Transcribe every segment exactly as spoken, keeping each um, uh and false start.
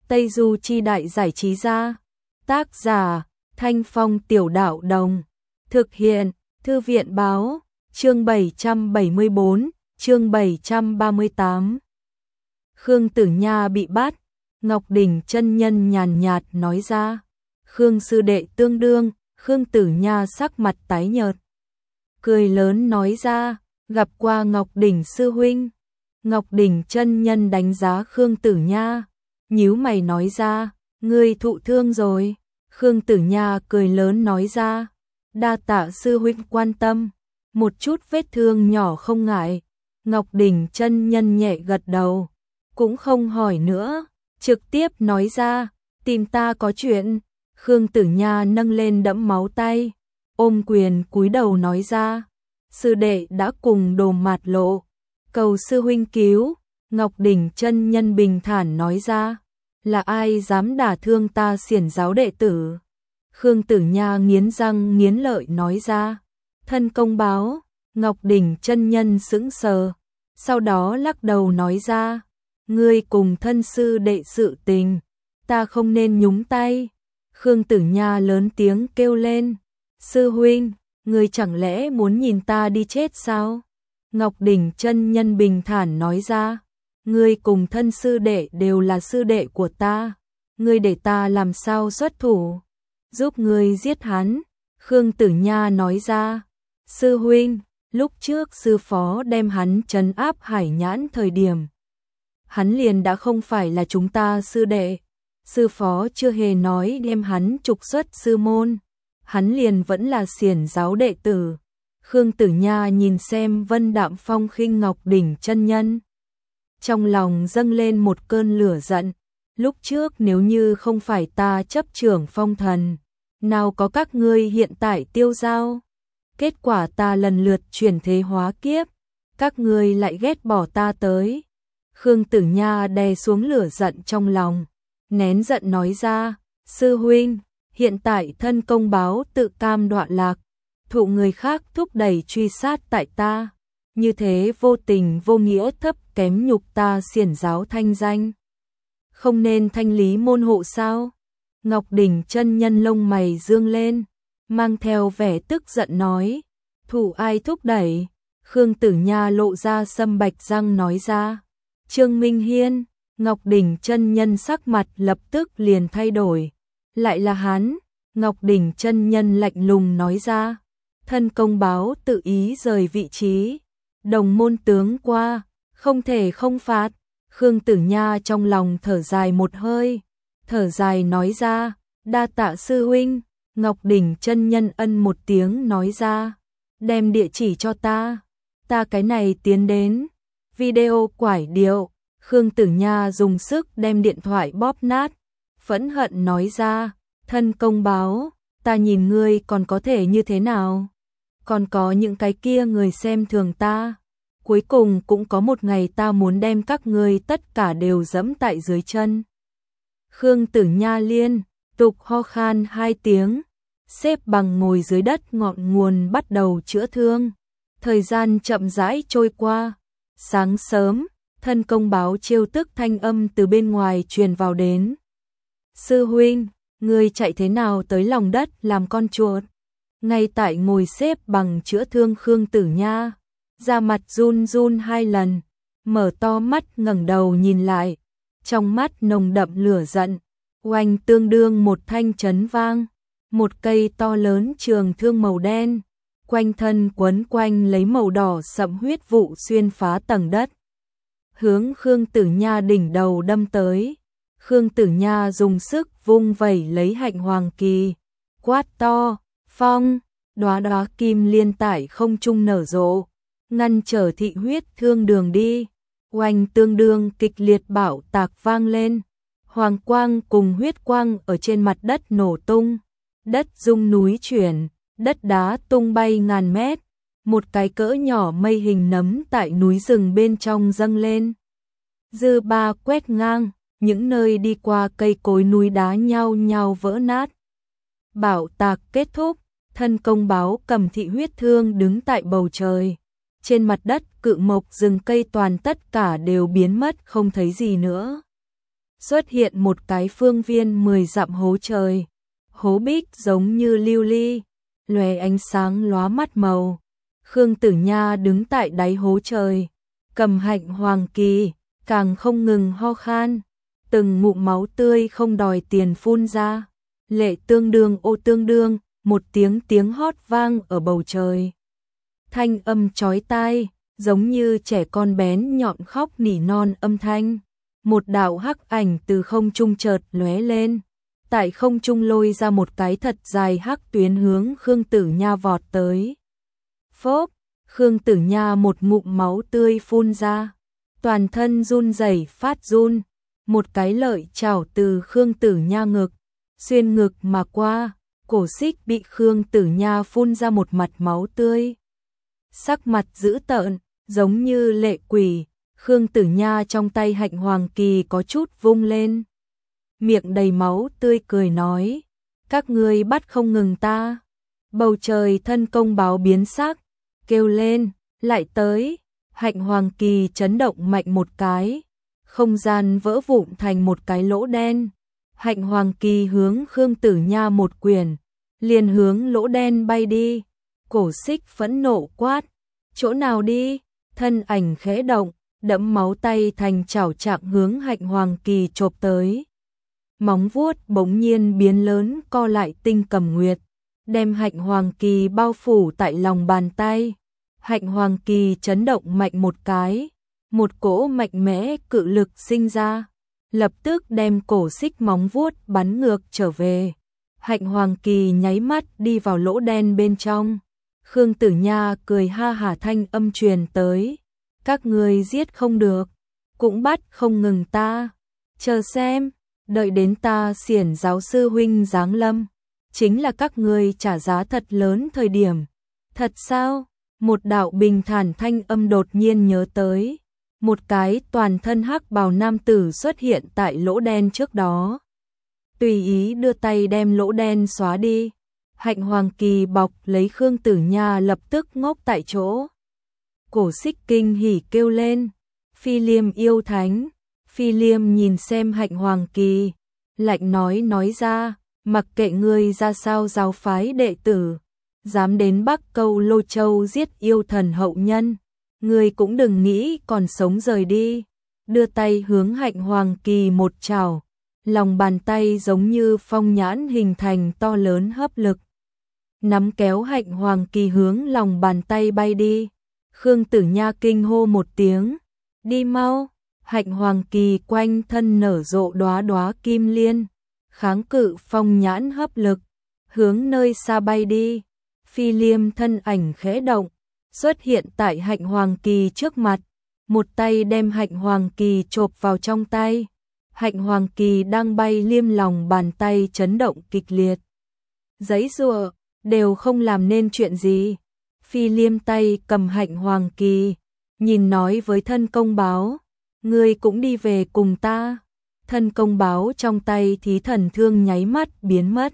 Tây Du Chi Đại Giải Trí Gia. Tác giả Thanh Phong Tiểu Đạo Đồng. Thực hiện Thư viện Báo. Chương bảy trăm bảy mươi tư, chương bảy trăm ba mươi tám. Khương Tử Nha bị bắt, Ngọc Đỉnh chân nhân nhàn nhạt nói ra. Khương sư đệ tương đương, Khương Tử Nha sắc mặt tái nhợt. Cười lớn nói ra, gặp qua Ngọc Đỉnh sư huynh. Ngọc Đỉnh chân nhân đánh giá Khương Tử Nha, nhíu mày nói ra, ngươi thụ thương rồi. Khương Tử Nha cười lớn nói ra, đa tạ sư huynh quan tâm, một chút vết thương nhỏ không ngại. Ngọc Đỉnh chân nhân nhẹ gật đầu, cũng không hỏi nữa, trực tiếp nói ra, tìm ta có chuyện. Khương Tử Nha nâng lên đẫm máu tay, ôm quyền cúi đầu nói ra, sư đệ đã cùng Đồ Mạt Lộ, cầu sư huynh cứu. Ngọc Đỉnh chân nhân bình thản nói ra, là ai dám đả thương ta xiển giáo đệ tử? Khương Tử Nha nghiến răng nghiến lợi nói ra, thân công báo. Ngọc Đỉnh chân nhân sững sờ, sau đó lắc đầu nói ra, ngươi cùng thân sư đệ sự tình, ta không nên nhúng tay. Khương Tử Nha lớn tiếng kêu lên, sư huynh, ngươi chẳng lẽ muốn nhìn ta đi chết sao? Ngọc Đỉnh chân nhân bình thản nói ra, ngươi cùng thân sư đệ đều là sư đệ của ta, ngươi để ta làm sao xuất thủ, giúp ngươi giết hắn. Khương Tử Nha nói ra, sư huynh, lúc trước sư phó đem hắn trấn áp Hải Nhãn thời điểm, hắn liền đã không phải là chúng ta sư đệ, sư phó chưa hề nói đem hắn trục xuất sư môn, hắn liền vẫn là xiển giáo đệ tử. Khương Tử Nha nhìn xem Vân Đạm Phong khinh Ngọc Đỉnh chân nhân, trong lòng dâng lên một cơn lửa giận, lúc trước nếu như không phải ta chấp trưởng phong thần, nào có các ngươi hiện tại tiêu giao. Kết quả ta lần lượt chuyển thế hóa kiếp, các ngươi lại ghét bỏ ta tới. Khương Tử Nha đè xuống lửa giận trong lòng, nén giận nói ra, sư huynh, hiện tại thân công báo tự cam đọa lạc, thụ người khác thúc đẩy truy sát tại ta, như thế vô tình vô nghĩa thấp kém nhục ta xiển giáo thanh danh, không nên thanh lý môn hộ sao? Ngọc Đỉnh chân nhân lông mày dương lên, mang theo vẻ tức giận nói, thủ ai thúc đẩy? Khương Tử Nha lộ ra sâm bạch răng nói ra, Trương Minh Hiên. Ngọc Đỉnh chân nhân sắc mặt lập tức liền thay đổi, lại là hắn. Ngọc Đỉnh chân nhân lạnh lùng nói ra, thân công báo tự ý rời vị trí, đồng môn tướng qua, không thể không phạt. Khương Tử Nha trong lòng thở dài một hơi, thở dài nói ra, đa tạ sư huynh. Ngọc Đỉnh chân nhân ân một tiếng nói ra, đem địa chỉ cho ta, ta cái này tiến đến. Video quải điệu. Khương Tử Nha dùng sức đem điện thoại bóp nát, phẫn hận nói ra, thân công báo, ta nhìn ngươi còn có thể như thế nào? Còn có những cái kia người xem thường ta, cuối cùng cũng có một ngày ta muốn đem các ngươi tất cả đều dẫm tại dưới chân. Khương Tử Nha liên tục ho khan hai tiếng, xếp bằng ngồi dưới đất ngọn nguồn bắt đầu chữa thương. Thời gian chậm rãi trôi qua, sáng sớm, thân công báo chiêu tức thanh âm từ bên ngoài truyền vào đến. Sư huynh, ngươi chạy thế nào tới lòng đất làm con chuột? Ngay tại ngồi xếp bằng chữa thương Khương Tử Nha, da mặt run run hai lần, mở to mắt ngẩng đầu nhìn lại, trong mắt nồng đậm lửa giận, oanh tương đương một thanh chấn vang, một cây to lớn trường thương màu đen, quanh thân quấn quanh lấy màu đỏ sẫm huyết vụ xuyên phá tầng đất, hướng Khương Tử Nha đỉnh đầu đâm tới. Khương Tử Nha dùng sức vung vẩy lấy hạnh hoàng kỳ, quát to, phong, đóa đóa kim liên tại không trung nở rộ, ngăn trở thị huyết thương đường đi. Oanh tương đương kịch liệt bạo tạc vang lên, hoàng quang cùng huyết quang ở trên mặt đất nổ tung, đất rung núi chuyển, đất đá tung bay ngàn mét, một cái cỡ nhỏ mây hình nấm tại núi rừng bên trong dâng lên. Dư ba quét ngang, những nơi đi qua cây cối núi đá nhao nhao vỡ nát. Bạo tạc kết thúc, thân công báo cầm thị huyết thương đứng tại bầu trời. Trên mặt đất cự mộc rừng cây toàn tất cả đều biến mất không thấy gì nữa. xuất hiện một cái phương viên mười dặm hố trời. Hố bích giống như lưu ly, lóe ánh sáng lóa mắt màu. Khương Tử Nha đứng tại đáy hố trời, cầm hạnh hoàng kỳ, càng không ngừng ho khan, từng ngụm máu tươi không đòi tiền phun ra. Lệ tương đương ô tương đương, một tiếng tiếng hót vang ở bầu trời. Thanh âm chói tai, giống như trẻ con bén nhọn khóc nỉ non âm thanh. Một đạo hắc ảnh từ không trung chợt lóe lên, tại không trung lôi ra một cái thật dài hắc tuyến hướng Khương Tử Nha vọt tới. Phốp, Khương Tử Nha một ngụm máu tươi phun ra, toàn thân run rẩy phát run, một cái lợi chảo từ Khương Tử Nha ngực, xuyên ngực mà qua, cổ xích bị Khương Tử Nha phun ra một mặt máu tươi. Sắc mặt dữ tợn, giống như lệ quỷ, Khương Tử Nha trong tay hạnh hoàng kỳ có chút vung lên. Miệng đầy máu tươi cười nói, các ngươi bắt không ngừng ta. Bầu trời thân công báo biến sắc, kêu lên, lại tới. Hạnh hoàng kỳ chấn động mạnh một cái, không gian vỡ vụn thành một cái lỗ đen. Hạnh hoàng kỳ hướng Khương Tử Nha một quyền, liền hướng lỗ đen bay đi. Cổ xích phẫn nộ quát, chỗ nào đi? Thân ảnh khẽ động, đẫm máu tay thành chảo trạng hướng hạnh hoàng kỳ chộp tới. Móng vuốt bỗng nhiên biến lớn co lại tinh cầm nguyệt, đem hạnh hoàng kỳ bao phủ tại lòng bàn tay. Hạnh hoàng kỳ chấn động mạnh một cái, một cỗ mạnh mẽ cự lực sinh ra, lập tức đem cổ xích móng vuốt bắn ngược trở về. Hạnh hoàng kỳ nháy mắt đi vào lỗ đen bên trong. Khương Tử Nha cười ha hả thanh âm truyền tới, các ngươi giết không được, cũng bắt không ngừng ta. Chờ xem, đợi đến ta xiển giáo sư huynh giáng lâm, chính là các ngươi trả giá thật lớn thời điểm. Thật sao? Một đạo bình thản thanh âm đột nhiên nhớ tới. Một cái toàn thân hắc bào nam tử xuất hiện tại lỗ đen trước đó. Tùy ý đưa tay đem lỗ đen xóa đi. Hạnh hoàng kỳ bọc lấy Khương Tử Nha lập tức ngốc tại chỗ. Cổ xích kinh hỉ kêu lên, Phi Liêm yêu thánh. Phi Liêm nhìn xem hạnh hoàng kỳ, lạnh nói nói ra, mặc kệ ngươi ra sao giáo phái đệ tử, dám đến Bắc Câu Lô Châu giết yêu thần hậu nhân, ngươi cũng đừng nghĩ còn sống rời đi. Đưa tay hướng hạnh hoàng kỳ một chảo, lòng bàn tay giống như phong nhãn hình thành to lớn hấp lực. Nắm kéo hạnh hoàng kỳ hướng lòng bàn tay bay đi. Khương Tử Nha kinh hô một tiếng, đi mau. Hạnh hoàng kỳ quanh thân nở rộ đóa đóa kim liên, kháng cự phong nhãn hấp lực, hướng nơi xa bay đi. Phi Liêm thân ảnh khẽ động, xuất hiện tại hạnh hoàng kỳ trước mặt, một tay đem hạnh hoàng kỳ chộp vào trong tay. Hạnh hoàng kỳ đang bay liêm lòng bàn tay chấn động kịch liệt. Giấy giụa, đều không làm nên chuyện gì. Phi Liêm tay cầm hạnh hoàng kỳ, nhìn nói với thân công báo, ngươi cũng đi về cùng ta. Thân công báo trong tay thí thần thương nháy mắt biến mất.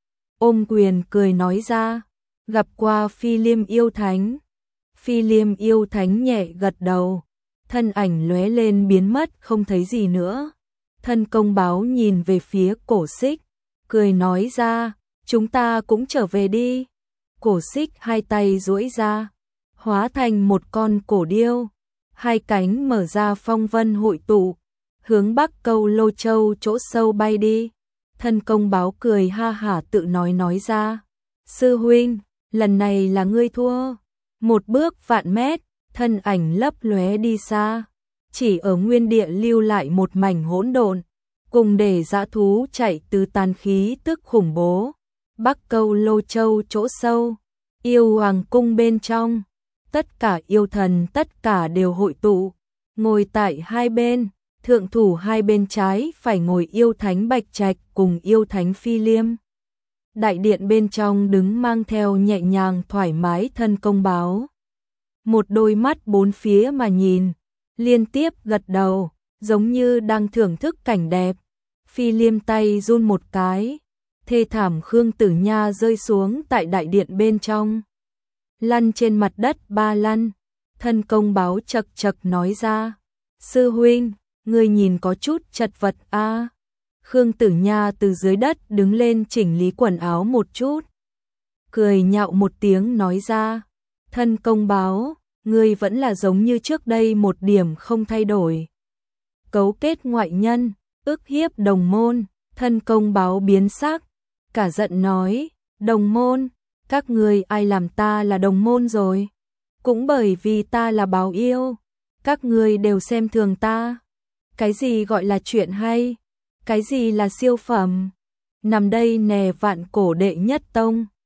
Ôm quyền cười nói ra, gặp qua Phi Liêm yêu thánh. Phi Liêm yêu thánh nhẹ gật đầu, thân ảnh lóe lên biến mất không thấy gì nữa. Thân công báo nhìn về phía cổ xích, cười nói ra, chúng ta cũng trở về đi. Cổ xích hai tay duỗi ra, hóa thành một con cổ điêu, hai cánh mở ra phong vân hội tụ, hướng Bắc Câu Lô Châu chỗ sâu bay đi. Thân công báo cười ha hả tự nói nói ra, sư huynh, lần này là ngươi thua. Một bước vạn mét, thân ảnh lấp lóe đi xa, chỉ ở nguyên địa lưu lại một mảnh hỗn độn, cùng để dã thú chạy từ tàn khí tức khủng bố. Bắc Câu Lô Châu chỗ sâu, yêu hoàng cung bên trong, tất cả yêu thần tất cả đều hội tụ, ngồi tại hai bên, thượng thủ hai bên trái phải ngồi yêu thánh Bạch Trạch cùng yêu thánh Phi Liêm. Đại điện bên trong đứng mang theo nhẹ nhàng thoải mái thân công báo. Một đôi mắt bốn phía mà nhìn, liên tiếp gật đầu, giống như đang thưởng thức cảnh đẹp. Phi Liêm tay run một cái, thê thảm Khương Tử Nha rơi xuống tại đại điện bên trong, lăn trên mặt đất ba lăn. Thân công báo chật chật nói ra, sư huynh, ngươi nhìn có chút chật vật a. À. Khương Tử Nha từ dưới đất đứng lên chỉnh lý quần áo một chút. Cười nhạo một tiếng nói ra, thân công báo, ngươi vẫn là giống như trước đây một điểm không thay đổi. Cấu kết ngoại nhân, ức hiếp đồng môn, thân công báo biến sắc, cả giận nói, đồng môn, các ngươi ai làm ta là đồng môn rồi? Cũng bởi vì ta là báo yêu, các ngươi đều xem thường ta. Cái gì gọi là chuyện hay? Cái gì là siêu phẩm? Nằm đây nè vạn cổ đệ nhất tông.